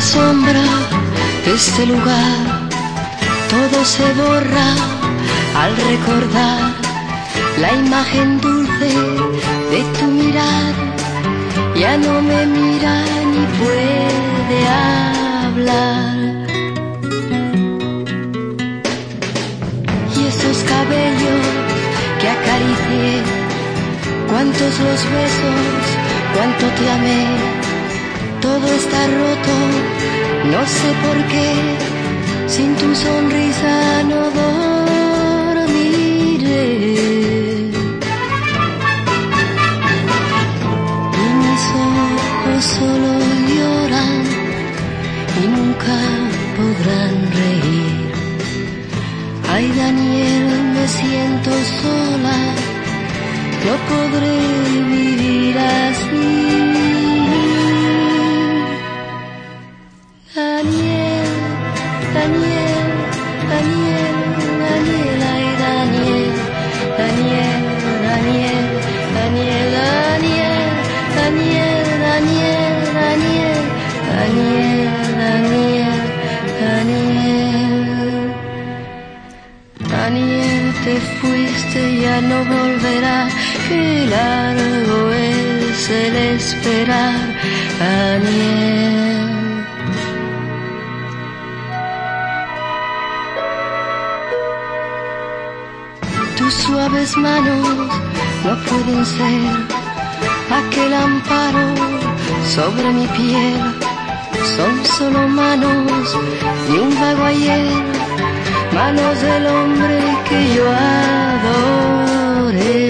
sombra de este lugar, todo se borra al recordar la imagen dulce de tu mirar. Ya no me mira ni puede hablar. Y esos cabellos que acaricié, cuántos los besos, cuánto te amé. Todo está roto, no sé por qué, sin tu sonrisa no dormiré. Y mis ojos solo lloran y nunca podrán reír. Ay, Daniel, me siento sola, no podré vivir así. Daniel, Daniel, Daniel, Daniel, ay Daniel, Daniel, Daniel, Daniel, Daniel, Daniel, Daniel, Daniel, Daniel, Daniel, Daniel, te fuiste, ya no volverás, qué largo es el esperar, Daniel. Tus suaves manos no pueden ser aquel amparo sobre mi piel. Son solo manos de un vago ayer, manos del hombre que yo adoré.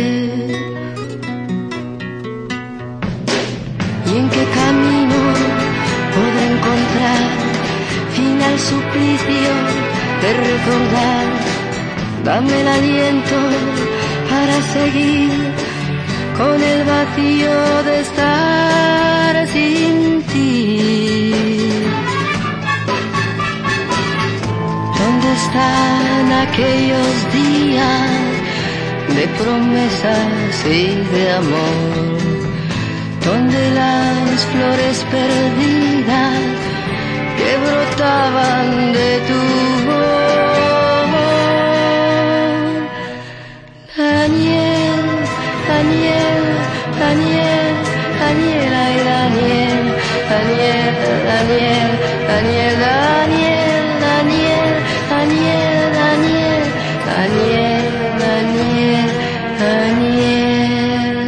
¿Y en qué camino podré encontrar fin al suplicio de recordar? Dame el aliento para seguir con el vacío de estar sin ti. ¿Dónde están aquellos días de promesas y de amor? ¿Dónde las flores perdidas que brotaban de tu voz? Daniel, Daniel, Daniel, Daniel, ay Daniel, Daniel, Daniel, Daniel, Daniel, Daniel, Daniel, Daniel, Daniel, Daniel, Daniel,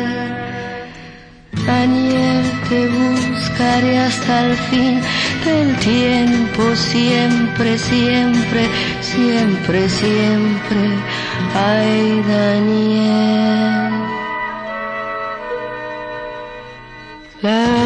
Daniel, te buscaré hasta el fin del tiempo, siempre, siempre, siempre, siempre, ay Daniel.